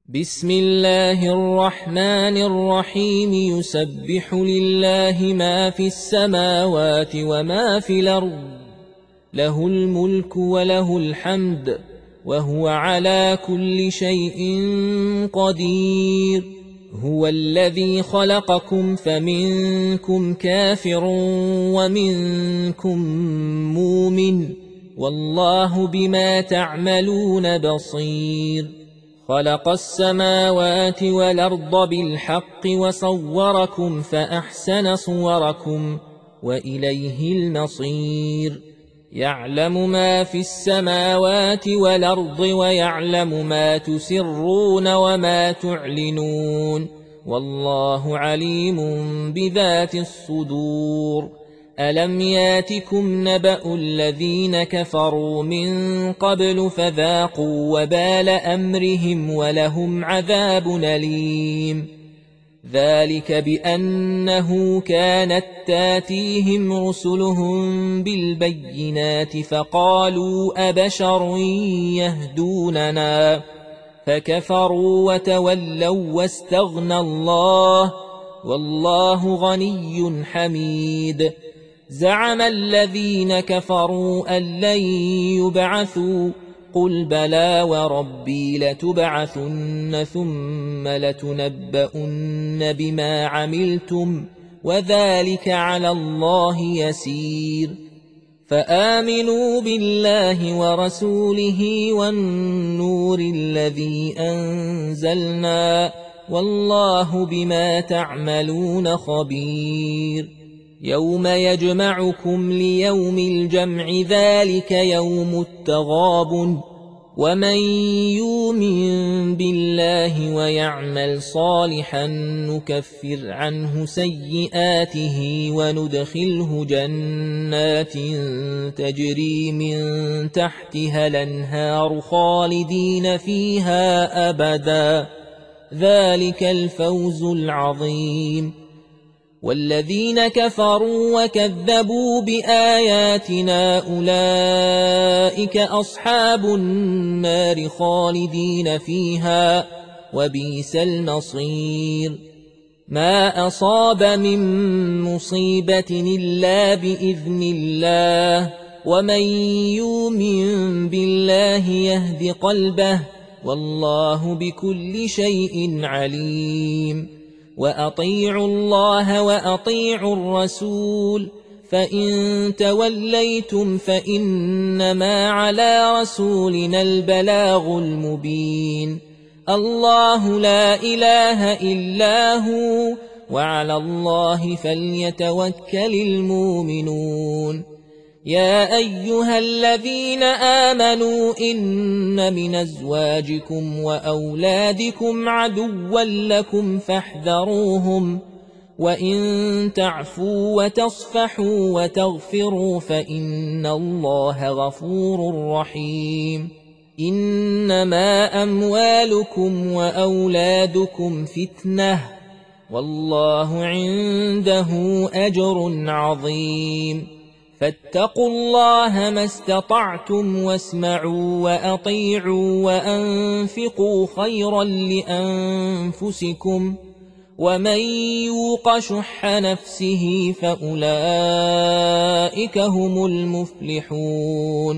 بسم الله الرحمن الرحيم يسبح لله ما في السماوات وما في الأرض له الملك وله الحمد وهو على كل شيء قدير هو الذي خلقكم فمنكم كافر ومنكم مؤمن والله بما تعملون بصير خلق السماوات والأرض بالحق وصوركم فأحسن صوركم وإليه المصير يعلم ما في السماوات والأرض ويعلم ما تسرون وما تعلنون والله عليم بذات الصدور ألم ياتكم نبأ الذين كفروا من قبل فذاقوا وبال أمرهم ولهم عذاب أليم ذلك بأنه كانت تاتيهم رسلهم بالبينات فقالوا أبشر يهدوننا فكفروا وتولوا واستغنى الله والله غني حميد زعم الذين كفروا أن لن يبعثوا قل بلى وربي لتبعثن ثم لتنبؤن بما عملتم وذلك على الله يسير فآمنوا بالله ورسوله والنور الذي أنزلنا والله بما تعملون خبير يوم يجمعكم ليوم الجمع ذلك يوم التغابن ومن يؤمن بالله ويعمل صالحا نكفر عنه سيئاته وندخله جنات تجري من تحتها الأنهار خالدين فيها أبدا ذلك الفوز العظيم والذين كفروا وكذبوا بآياتنا أولئك أصحاب النار خالدين فيها وبئس المصير ما أصاب من مصيبة إلا بإذن الله ومن يؤمن بالله يهد قلبه والله بكل شيء عليم وأطيعوا الله وأطيعوا الرسول فإن توليتم فإنما على رسولنا البلاغ المبين الله لا إله إلا هو وعلى الله فليتوكل المؤمنون يا أيها الذين آمنوا إن من أزواجكم وأولادكم عدوا لكم فاحذروهم وإن تعفوا وتصفحوا وتغفروا فإن الله غفور رحيم إنما أموالكم وأولادكم فتنة والله عنده أجر عظيم فاتقوا الله ما استطعتم واسمعوا وأطيعوا وأنفقوا خيرا لأنفسكم ومن يوق شح نفسه فأولئك هم المفلحون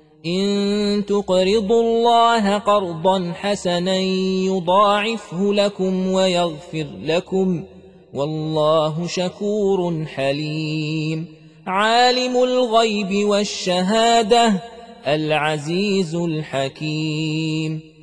إن تقرضوا الله قرضا حسنا يضاعفه لكم ويغفر لكم والله شكور حليم عالم الغيب والشهادة العزيز الحكيم